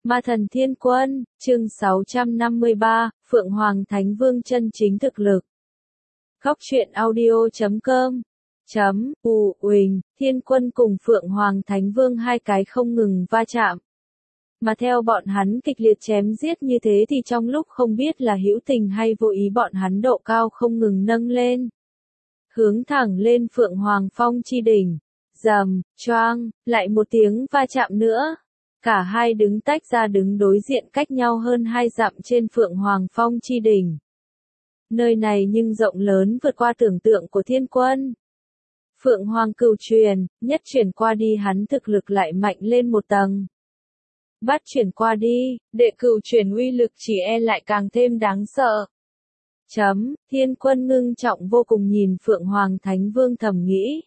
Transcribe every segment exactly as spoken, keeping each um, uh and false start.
Ma thần Thiên Quân, chương sáu trăm năm mươi ba, Phượng Hoàng Thánh Vương chân chính thực lực. Góc truyện audio chấm com chấm u uỳnh, Thiên Quân cùng Phượng Hoàng Thánh Vương hai cái không ngừng va chạm. Mà theo bọn hắn kịch liệt chém giết như thế thì trong lúc không biết là hữu tình hay vô ý bọn hắn độ cao không ngừng nâng lên. Hướng thẳng lên Phượng Hoàng Phong chi đỉnh. Rầm, choang, lại một tiếng va chạm nữa. Cả hai đứng tách ra đứng đối diện cách nhau hơn hai dặm trên Phượng Hoàng Phong chi đỉnh. Nơi này nhưng rộng lớn vượt qua tưởng tượng của Thiên Quân. Phượng Hoàng cửu truyền, nhất chuyển qua đi hắn thực lực lại mạnh lên một tầng. Bát chuyển qua đi, đệ cửu chuyển uy lực chỉ e lại càng thêm đáng sợ. Chấm, Thiên Quân ngưng trọng vô cùng nhìn Phượng Hoàng Thánh Vương thầm nghĩ.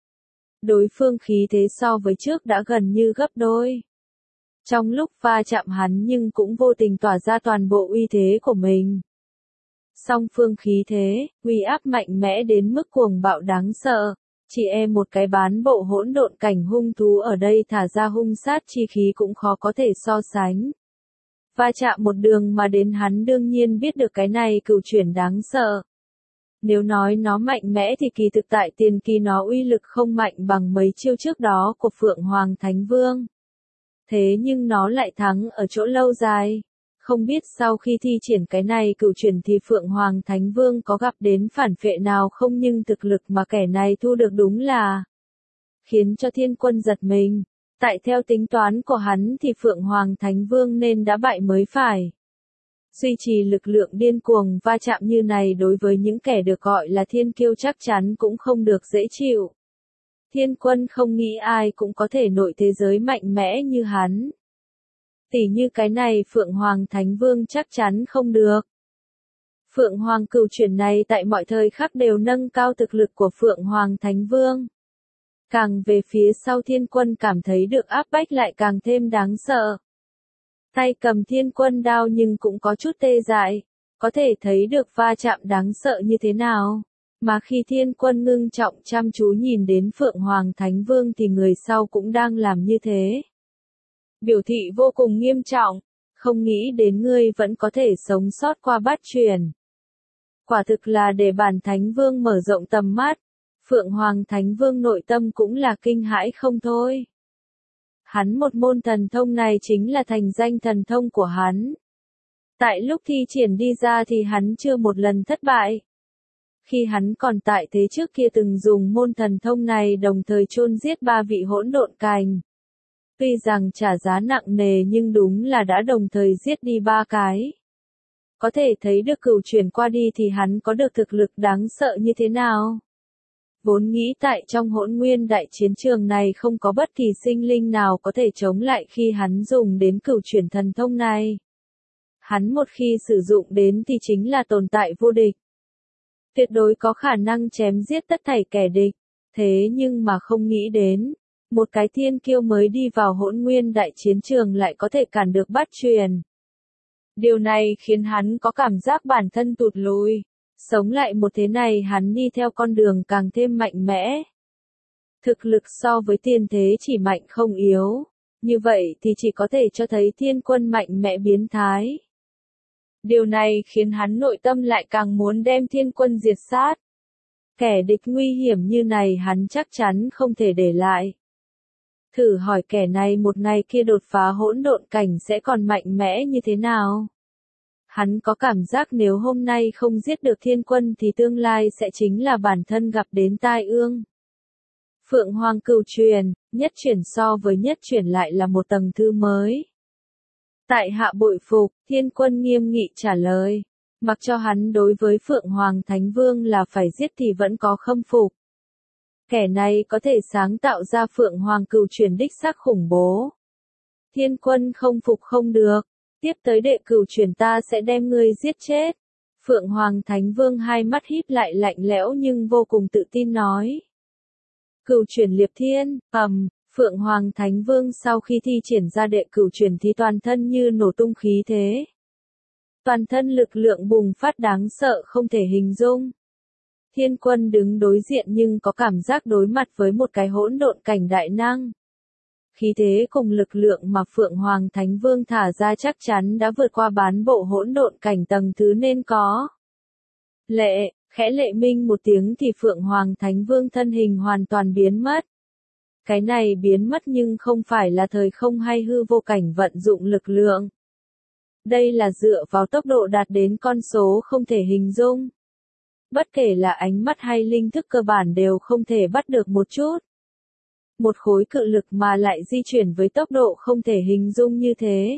Đối phương khí thế so với trước đã gần như gấp đôi. Trong lúc va chạm hắn nhưng cũng vô tình tỏa ra toàn bộ uy thế của mình. Song phương khí thế, uy áp mạnh mẽ đến mức cuồng bạo đáng sợ. Chỉ e một cái bán bộ hỗn độn cảnh hung thú ở đây thả ra hung sát chi khí cũng khó có thể so sánh. Va chạm một đường mà đến hắn đương nhiên biết được cái này cửu chuyển đáng sợ. Nếu nói nó mạnh mẽ thì kỳ thực tại tiền kỳ nó uy lực không mạnh bằng mấy chiêu trước đó của Phượng Hoàng Thánh Vương. Thế nhưng nó lại thắng ở chỗ lâu dài. Không biết sau khi thi triển cái này cửu chuyển thì Phượng Hoàng Thánh Vương có gặp đến phản phệ nào không, nhưng thực lực mà kẻ này thu được đúng là khiến cho Thiên Quân giật mình. Tại theo tính toán của hắn thì Phượng Hoàng Thánh Vương nên đã bại mới phải. Duy trì lực lượng điên cuồng va chạm như này đối với những kẻ được gọi là thiên kiêu chắc chắn cũng không được dễ chịu. Thiên Quân không nghĩ ai cũng có thể nội thế giới mạnh mẽ như hắn. Tỉ như cái này Phượng Hoàng Thánh Vương chắc chắn không được. Phượng Hoàng cửu chuyển này tại mọi thời khắc đều nâng cao thực lực của Phượng Hoàng Thánh Vương. Càng về phía sau Thiên Quân cảm thấy được áp bách lại càng thêm đáng sợ. Tay cầm Thiên Quân đao nhưng cũng có chút tê dại, có thể thấy được va chạm đáng sợ như thế nào. Mà khi Thiên Quân ngưng trọng chăm chú nhìn đến Phượng Hoàng Thánh Vương thì người sau cũng đang làm như thế. Biểu thị vô cùng nghiêm trọng, không nghĩ đến ngươi vẫn có thể sống sót qua bát chuyển. Quả thực là để bản Thánh Vương mở rộng tầm mắt, Phượng Hoàng Thánh Vương nội tâm cũng là kinh hãi không thôi. Hắn một môn thần thông này chính là thành danh thần thông của hắn. Tại lúc thi triển đi ra thì hắn chưa một lần thất bại. Khi hắn còn tại thế trước kia từng dùng môn thần thông này đồng thời chôn giết ba vị hỗn độn cành. Tuy rằng trả giá nặng nề nhưng đúng là đã đồng thời giết đi ba cái. Có thể thấy được cửu chuyển qua đi thì hắn có được thực lực đáng sợ như thế nào. Vốn nghĩ tại trong hỗn nguyên đại chiến trường này không có bất kỳ sinh linh nào có thể chống lại khi hắn dùng đến cửu chuyển thần thông này. Hắn một khi sử dụng đến thì chính là tồn tại vô địch. Tuyệt đối có khả năng chém giết tất thảy kẻ địch. Thế nhưng mà không nghĩ đến, một cái thiên kiêu mới đi vào hỗn nguyên đại chiến trường lại có thể cản được bát truyền. Điều này khiến hắn có cảm giác bản thân tụt lùi. Sống lại một thế này hắn đi theo con đường càng thêm mạnh mẽ. Thực lực so với tiên thế chỉ mạnh không yếu. Như vậy thì chỉ có thể cho thấy Thiên Quân mạnh mẽ biến thái. Điều này khiến hắn nội tâm lại càng muốn đem Thiên Quân diệt sát. Kẻ địch nguy hiểm như này hắn chắc chắn không thể để lại. Thử hỏi kẻ này một ngày kia đột phá hỗn độn cảnh sẽ còn mạnh mẽ như thế nào? Hắn có cảm giác nếu hôm nay không giết được Thiên Quân thì tương lai sẽ chính là bản thân gặp đến tai ương. Phượng Hoàng cửu truyền, nhất chuyển so với nhất chuyển lại là một tầng thứ mới. Tại hạ bội phục, Thiên Quân nghiêm nghị trả lời. Mặc cho hắn đối với Phượng Hoàng Thánh Vương là phải giết thì vẫn có khâm phục. Kẻ này có thể sáng tạo ra Phượng Hoàng cửu truyền đích xác khủng bố. Thiên Quân không phục không được. Tiếp tới đệ cửu chuyển ta sẽ đem ngươi giết chết. Phượng Hoàng Thánh Vương hai mắt híp lại lạnh lẽo nhưng vô cùng tự tin nói. Cửu chuyển liệp thiên, ầm, Phượng Hoàng Thánh Vương sau khi thi triển ra đệ cửu chuyển thì toàn thân như nổ tung khí thế. Toàn thân lực lượng bùng phát đáng sợ không thể hình dung. Thiên Quân đứng đối diện nhưng có cảm giác đối mặt với một cái hỗn độn cảnh đại năng. Khí thế cùng lực lượng mà Phượng Hoàng Thánh Vương thả ra chắc chắn đã vượt qua bán bộ hỗn độn cảnh tầng thứ nên có. Lệ, khẽ lệ minh một tiếng thì Phượng Hoàng Thánh Vương thân hình hoàn toàn biến mất. Cái này biến mất nhưng không phải là thời không hay hư vô cảnh vận dụng lực lượng. Đây là dựa vào tốc độ đạt đến con số không thể hình dung. Bất kể là ánh mắt hay linh thức cơ bản đều không thể bắt được một chút. Một khối cự lực mà lại di chuyển với tốc độ không thể hình dung như thế.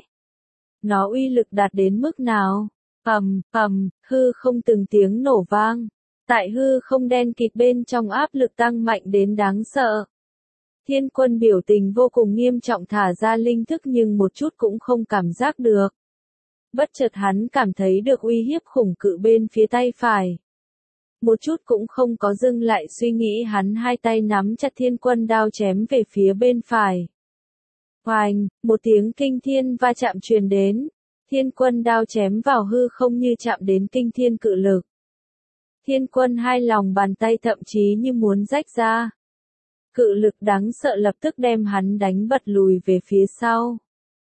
Nó uy lực đạt đến mức nào? Ầm, ầm, hư không từng tiếng nổ vang. Tại hư không đen kịt bên trong áp lực tăng mạnh đến đáng sợ. Thiên Quân biểu tình vô cùng nghiêm trọng thả ra linh thức nhưng một chút cũng không cảm giác được. Bất chợt hắn cảm thấy được uy hiếp khủng cự bên phía tay phải. Một chút cũng không có dừng lại suy nghĩ hắn hai tay nắm chặt Thiên Quân đao chém về phía bên phải. Oành, một tiếng kinh thiên va chạm truyền đến. Thiên Quân đao chém vào hư không như chạm đến kinh thiên cự lực. Thiên Quân hai lòng bàn tay thậm chí như muốn rách ra. Cự lực đáng sợ lập tức đem hắn đánh bật lùi về phía sau.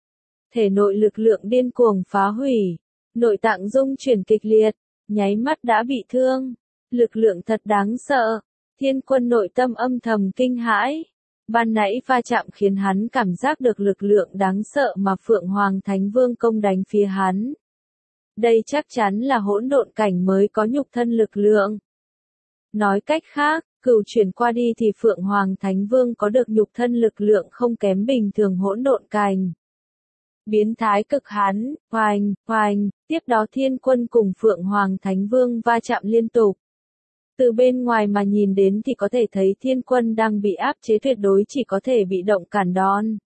Thể nội lực lượng điên cuồng phá hủy. Nội tạng rung chuyển kịch liệt. Nháy mắt đã bị thương. Lực lượng thật đáng sợ. Thiên Quân nội tâm âm thầm kinh hãi. Ban nãy va chạm khiến hắn cảm giác được lực lượng đáng sợ mà Phượng Hoàng Thánh Vương công đánh phía hắn. Đây chắc chắn là hỗn độn cảnh mới có nhục thân lực lượng. Nói cách khác, cửu chuyển qua đi thì Phượng Hoàng Thánh Vương có được nhục thân lực lượng không kém bình thường hỗn độn cảnh. Biến thái cực hắn, hoành, hoành, tiếp đó Thiên Quân cùng Phượng Hoàng Thánh Vương va chạm liên tục. Từ bên ngoài mà nhìn đến thì có thể thấy Thiên Quân đang bị áp chế tuyệt đối chỉ có thể bị động cản đòn.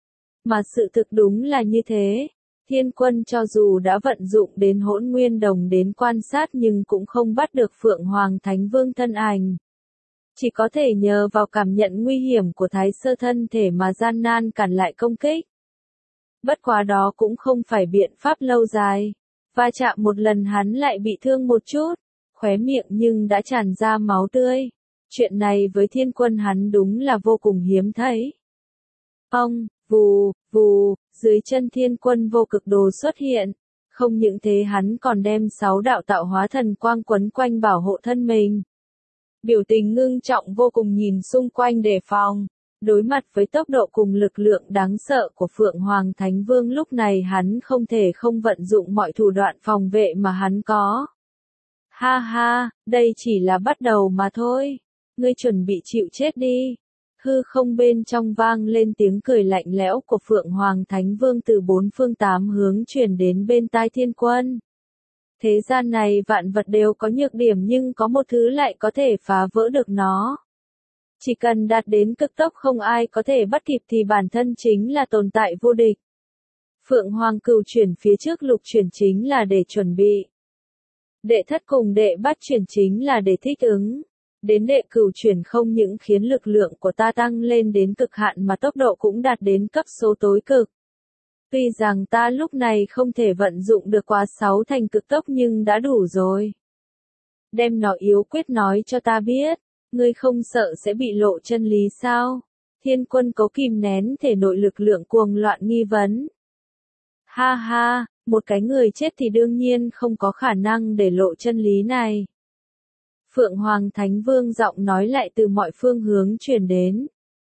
Mà sự thực đúng là như thế. Thiên Quân cho dù đã vận dụng đến hỗn nguyên đồng đến quan sát nhưng cũng không bắt được Phượng Hoàng Thánh Vương thân ảnh. Chỉ có thể nhờ vào cảm nhận nguy hiểm của Thái Sơ thân thể mà gian nan cản lại công kích. Bất quá đó cũng không phải biện pháp lâu dài. Va chạm một lần hắn lại bị thương một chút. Khóe miệng nhưng đã tràn ra máu tươi. Chuyện này với Thiên Quân hắn đúng là vô cùng hiếm thấy. Ông, vù, vù, dưới chân Thiên Quân vô cực đồ xuất hiện. Không những thế hắn còn đem sáu đạo tạo hóa thần quang quấn quanh bảo hộ thân mình. Biểu tình ngưng trọng vô cùng nhìn xung quanh đề phòng. Đối mặt với tốc độ cùng lực lượng đáng sợ của Phượng Hoàng Thánh Vương lúc này hắn không thể không vận dụng mọi thủ đoạn phòng vệ mà hắn có. Ha ha, đây chỉ là bắt đầu mà thôi. Ngươi chuẩn bị chịu chết đi. Hư không bên trong vang lên tiếng cười lạnh lẽo của Phượng Hoàng Thánh Vương từ bốn phương tám hướng truyền đến bên tai Thiên Quân. Thế gian này vạn vật đều có nhược điểm nhưng có một thứ lại có thể phá vỡ được nó. Chỉ cần đạt đến cực tốc không ai có thể bắt kịp thì bản thân chính là tồn tại vô địch. Phượng Hoàng cửu chuyển phía trước lục chuyển chính là để chuẩn bị. Đệ thất cùng đệ bát chuyển chính là để thích ứng. Đến đệ cửu chuyển không những khiến lực lượng của ta tăng lên đến cực hạn mà tốc độ cũng đạt đến cấp số tối cực. Tuy rằng ta lúc này không thể vận dụng được quá sáu thành cực tốc nhưng đã đủ rồi. Đem nó yếu quyết nói cho ta biết, ngươi không sợ sẽ bị lộ chân lý sao? Thiên Quân cố kìm nén thể nội lực lượng cuồng loạn nghi vấn. Ha ha, một cái người chết thì đương nhiên không có khả năng để lộ chân lý này. Phượng Hoàng Thánh Vương giọng nói lại từ mọi phương hướng truyền đến.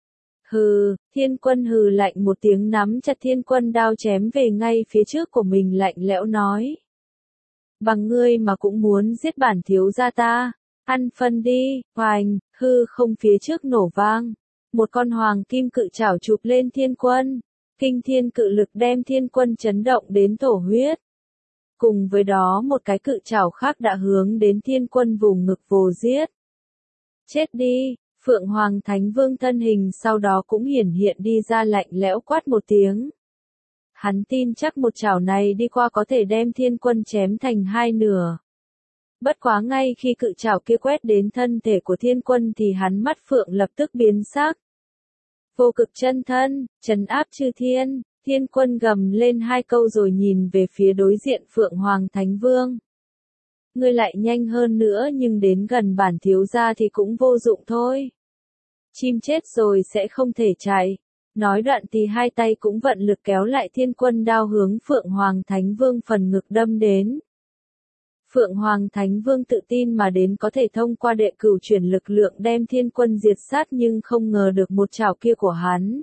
Hừ, Thiên Quân hừ lạnh một tiếng nắm chặt Thiên Quân đao chém về ngay phía trước của mình lạnh lẽo nói. Bằng ngươi mà cũng muốn giết bản thiếu gia ta, ăn phân đi, hoành, hư không phía trước nổ vang. Một con hoàng kim cự chảo chụp lên Thiên Quân, kinh thiên cự lực đem Thiên Quân chấn động đến thổ huyết. Cùng với đó một cái cự chảo khác đã hướng đến Thiên Quân vùng ngực vồ giết. Chết đi! Phượng Hoàng Thánh Vương thân hình sau đó cũng hiển hiện đi ra lạnh lẽo quát một tiếng. Hắn tin chắc một chảo này đi qua có thể đem Thiên Quân chém thành hai nửa. Bất quá ngay khi cự chảo kia quét đến thân thể của Thiên Quân thì hắn mắt Phượng lập tức biến sắc. Vô cực chân thân, trấn áp chư thiên, Thiên Quân gầm lên hai câu rồi nhìn về phía đối diện Phượng Hoàng Thánh Vương. Ngươi lại nhanh hơn nữa nhưng đến gần bản thiếu gia thì cũng vô dụng thôi. Chim chết rồi sẽ không thể chạy. Nói đoạn thì hai tay cũng vận lực kéo lại thiên quân đao hướng Phượng Hoàng Thánh Vương phần ngực đâm đến. Phượng Hoàng Thánh Vương tự tin mà đến có thể thông qua đệ cửu chuyển lực lượng đem thiên quân diệt sát, nhưng không ngờ được một chảo kia của hắn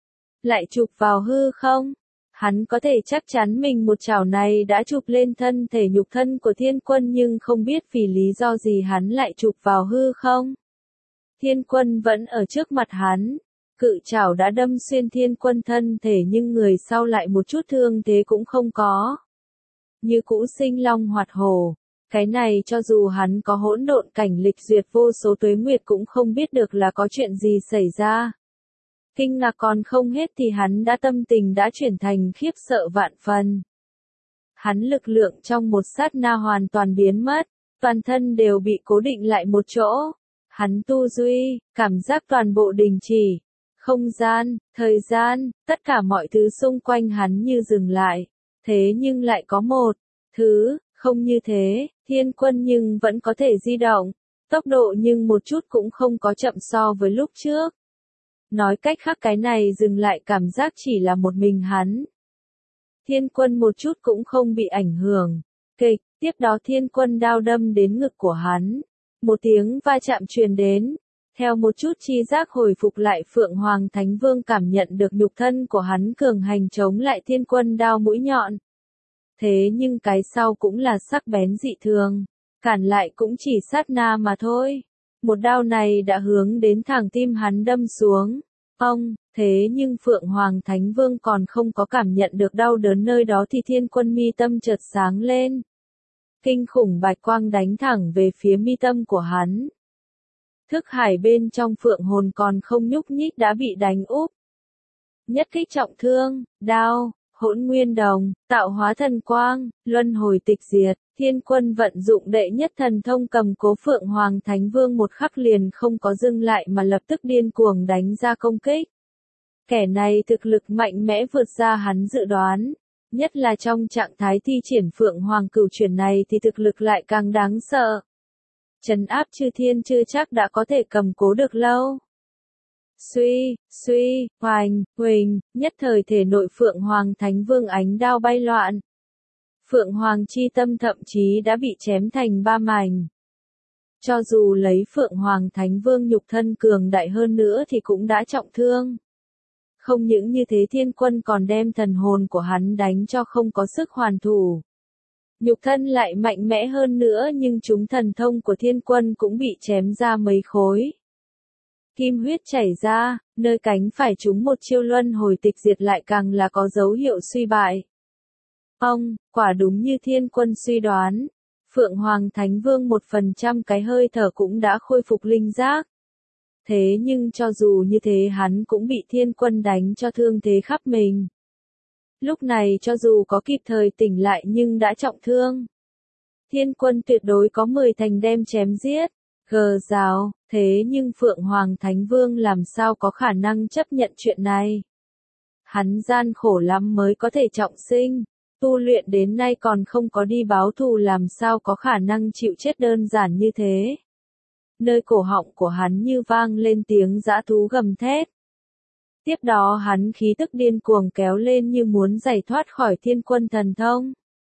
lại chụp vào hư không. Hắn có thể chắc chắn mình một chảo này đã chụp lên thân thể nhục thân của thiên quân, nhưng không biết vì lý do gì hắn lại chụp vào hư không. Thiên quân vẫn ở trước mặt hắn. Cự chảo đã đâm xuyên thiên quân thân thể, nhưng người sau lại một chút thương thế cũng không có. Như cũ sinh long hoạt hổ. Cái này cho dù hắn có hỗn độn cảnh lịch duyệt vô số tuế nguyệt cũng không biết được là có chuyện gì xảy ra. Kinh ngạc còn không hết thì hắn đã tâm tình đã chuyển thành khiếp sợ vạn phần. Hắn lực lượng trong một sát na hoàn toàn biến mất, toàn thân đều bị cố định lại một chỗ. Hắn tu duy, cảm giác toàn bộ đình chỉ. Không gian, thời gian, tất cả mọi thứ xung quanh hắn như dừng lại. Thế nhưng lại có một thứ, không như thế, thiên quân nhưng vẫn có thể di động. Tốc độ nhưng một chút cũng không có chậm so với lúc trước. Nói cách khác cái này dừng lại cảm giác chỉ là một mình hắn. Thiên quân một chút cũng không bị ảnh hưởng. Kịch, tiếp đó thiên quân đao đâm đến ngực của hắn. Một tiếng va chạm truyền đến. Theo một chút chi giác hồi phục lại, Phượng Hoàng Thánh Vương cảm nhận được nhục thân của hắn cường hành chống lại thiên quân đao mũi nhọn. Thế nhưng cái sau cũng là sắc bén dị thường. Cản lại cũng chỉ sát na mà thôi. Một đao này đã hướng đến thẳng tim hắn đâm xuống. Ông, thế nhưng Phượng Hoàng Thánh Vương còn không có cảm nhận được đau đớn nơi đó thì thiên quân mi tâm chợt sáng lên. Kinh khủng bạch quang đánh thẳng về phía mi tâm của hắn. Thức hải bên trong Phượng hồn còn không nhúc nhích đã bị đánh úp. Nhất kích trọng thương, đao, hỗn nguyên đồng, tạo hóa thần quang, luân hồi tịch diệt. Thiên quân vận dụng đệ nhất thần thông cầm cố Phượng Hoàng Thánh Vương một khắc liền không có dừng lại mà lập tức điên cuồng đánh ra công kích. Kẻ này thực lực mạnh mẽ vượt ra hắn dự đoán. Nhất là trong trạng thái thi triển Phượng Hoàng cửu chuyển này thì thực lực lại càng đáng sợ. Trấn áp chư thiên chưa chắc đã có thể cầm cố được lâu. Suy, suy, hoành, huỳnh, nhất thời thể nội Phượng Hoàng Thánh Vương ánh đao bay loạn. Phượng Hoàng chi tâm thậm chí đã bị chém thành ba mảnh. Cho dù lấy Phượng Hoàng Thánh Vương nhục thân cường đại hơn nữa thì cũng đã trọng thương. Không những như thế thiên quân còn đem thần hồn của hắn đánh cho không có sức hoàn thủ. Nhục thân lại mạnh mẽ hơn nữa nhưng chúng thần thông của thiên quân cũng bị chém ra mấy khối. Kim huyết chảy ra, nơi cánh phải chúng một chiêu luân hồi tịch diệt lại càng là có dấu hiệu suy bại. Ông, quả đúng như thiên quân suy đoán. Phượng Hoàng Thánh Vương một phần trăm cái hơi thở cũng đã khôi phục linh giác. Thế nhưng cho dù như thế hắn cũng bị thiên quân đánh cho thương thế khắp mình. Lúc này cho dù có kịp thời tỉnh lại nhưng đã trọng thương. Thiên quân tuyệt đối có mười thành đem chém giết. Gờ rào, thế nhưng Phượng Hoàng Thánh Vương làm sao có khả năng chấp nhận chuyện này. Hắn gian khổ lắm mới có thể trọng sinh. Tu luyện đến nay còn không có đi báo thù làm sao có khả năng chịu chết đơn giản như thế. Nơi cổ họng của hắn như vang lên tiếng dã thú gầm thét. Tiếp đó hắn khí tức điên cuồng kéo lên như muốn giải thoát khỏi thiên quân thần thông.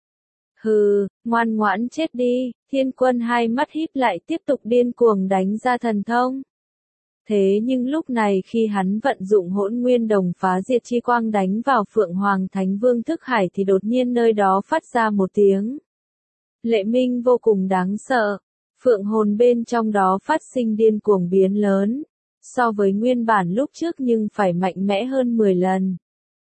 Hừ, ngoan ngoãn chết đi, thiên quân hai mắt híp lại tiếp tục điên cuồng đánh ra thần thông. Thế nhưng lúc này khi hắn vận dụng hỗn nguyên đồng phá diệt chi quang đánh vào Phượng Hoàng Thánh Vương thức hải thì đột nhiên nơi đó phát ra một tiếng lệ minh vô cùng đáng sợ. Phượng hồn bên trong đó phát sinh điên cuồng biến lớn, so với nguyên bản lúc trước nhưng phải mạnh mẽ hơn mười lần.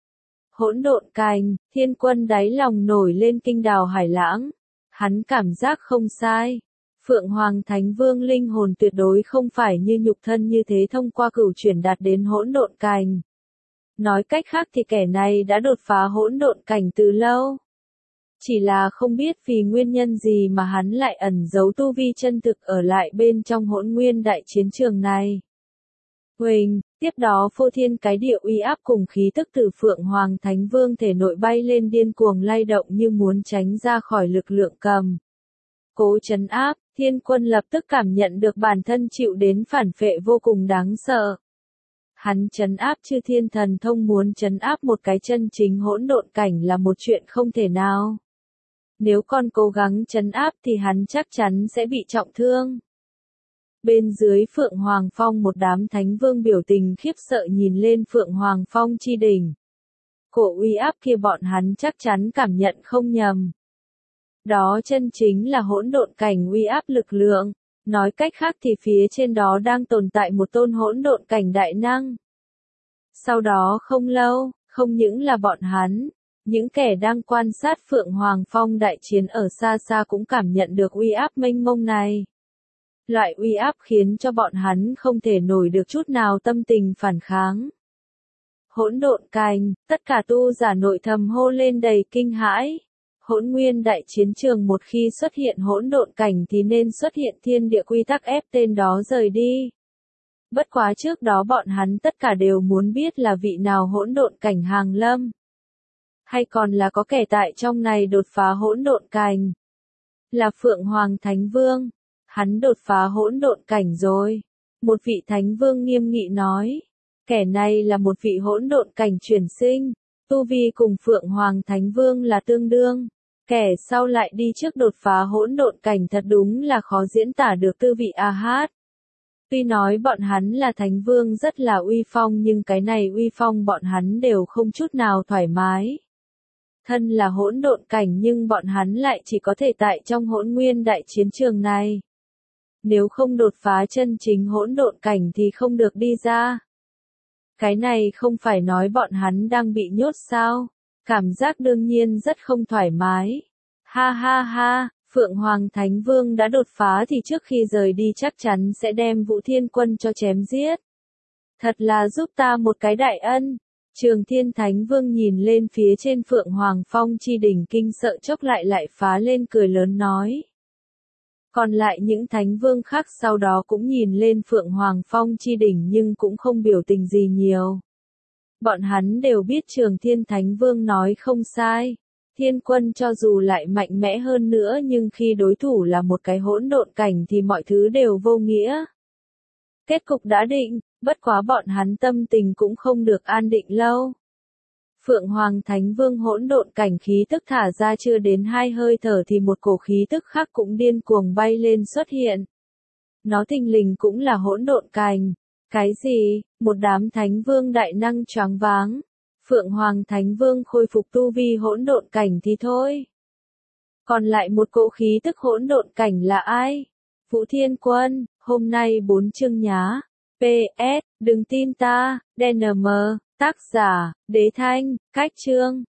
Hỗn độn cành, thiên quân đáy lòng nổi lên kinh đào hải lãng. Hắn cảm giác không sai. Phượng Hoàng Thánh Vương linh hồn tuyệt đối không phải như nhục thân như thế thông qua cửu chuyển đạt đến hỗn độn cành. Nói cách khác thì kẻ này đã đột phá hỗn độn cảnh từ lâu. Chỉ là không biết vì nguyên nhân gì mà hắn lại ẩn giấu tu vi chân thực ở lại bên trong hỗn nguyên đại chiến trường này. Huỳnh, tiếp đó phô thiên cái địa uy áp cùng khí tức từ Phượng Hoàng Thánh Vương thể nội bay lên điên cuồng lay động như muốn tránh ra khỏi lực lượng cầm. Cố trấn áp, thiên quân lập tức cảm nhận được bản thân chịu đến phản phệ vô cùng đáng sợ. Hắn trấn áp chư thiên thần thông muốn trấn áp một cái chân chính hỗn độn cảnh là một chuyện không thể nào. Nếu còn cố gắng trấn áp thì hắn chắc chắn sẽ bị trọng thương. Bên dưới Phượng Hoàng Phong một đám thánh vương biểu tình khiếp sợ nhìn lên Phượng Hoàng Phong chi đỉnh. Cổ uy áp kia bọn hắn chắc chắn cảm nhận không nhầm. Đó chân chính là hỗn độn cảnh uy áp lực lượng. Nói cách khác thì phía trên đó đang tồn tại một tôn hỗn độn cảnh đại năng. Sau đó không lâu, không những là bọn hắn, những kẻ đang quan sát Phượng Hoàng Phong đại chiến ở xa xa cũng cảm nhận được uy áp mênh mông này. Loại uy áp khiến cho bọn hắn không thể nổi được chút nào tâm tình phản kháng. Hỗn độn cảnh, tất cả tu giả nội thầm hô lên đầy kinh hãi. Hỗn nguyên đại chiến trường một khi xuất hiện hỗn độn cảnh thì nên xuất hiện thiên địa quy tắc ép tên đó rời đi. Bất quá trước đó bọn hắn tất cả đều muốn biết là vị nào hỗn độn cảnh hàng lâm. Hay còn là có kẻ tại trong này đột phá hỗn độn cảnh. Là Phượng Hoàng Thánh Vương. Hắn đột phá hỗn độn cảnh rồi. Một vị Thánh Vương nghiêm nghị nói. Kẻ này là một vị hỗn độn cảnh chuyển sinh. Tu vi cùng Phượng Hoàng Thánh Vương là tương đương. Kẻ sau lại đi trước đột phá hỗn độn cảnh thật đúng là khó diễn tả được tư vị a hát. Tuy nói bọn hắn là thánh vương rất là uy phong nhưng cái này uy phong bọn hắn đều không chút nào thoải mái. Thân là hỗn độn cảnh nhưng bọn hắn lại chỉ có thể tại trong hỗn nguyên đại chiến trường này. Nếu không đột phá chân chính hỗn độn cảnh thì không được đi ra. Cái này không phải nói bọn hắn đang bị nhốt sao? Cảm giác đương nhiên rất không thoải mái. Ha ha ha, Phượng Hoàng Thánh Vương đã đột phá thì trước khi rời đi chắc chắn sẽ đem Vũ Thiên Quân cho chém giết. Thật là giúp ta một cái đại ân. Trường Thiên Thánh Vương nhìn lên phía trên Phượng Hoàng Phong chi đỉnh kinh sợ chốc lại lại phá lên cười lớn nói. Còn lại những thánh vương khác sau đó cũng nhìn lên Phượng Hoàng Phong chi đỉnh nhưng cũng không biểu tình gì nhiều. Bọn hắn đều biết Trường Thiên Thánh Vương nói không sai. Thiên Quân cho dù lại mạnh mẽ hơn nữa nhưng khi đối thủ là một cái hỗn độn cảnh thì mọi thứ đều vô nghĩa. Kết cục đã định, bất quá bọn hắn tâm tình cũng không được an định lâu. Phượng Hoàng Thánh Vương hỗn độn cảnh khí tức thả ra chưa đến hai hơi thở thì một cổ khí tức khác cũng điên cuồng bay lên xuất hiện. Nó thình lình cũng là hỗn độn cảnh. Cái gì? Một đám Thánh Vương đại năng choáng váng. Phượng Hoàng Thánh Vương khôi phục tu vi hỗn độn cảnh thì thôi. Còn lại một cỗ khí tức hỗn độn cảnh là ai? Vũ Thiên Quân, hôm nay bốn chương nhá. pê ét, đừng tin ta, đê en em, tác giả, Đế Thanh, cách chương.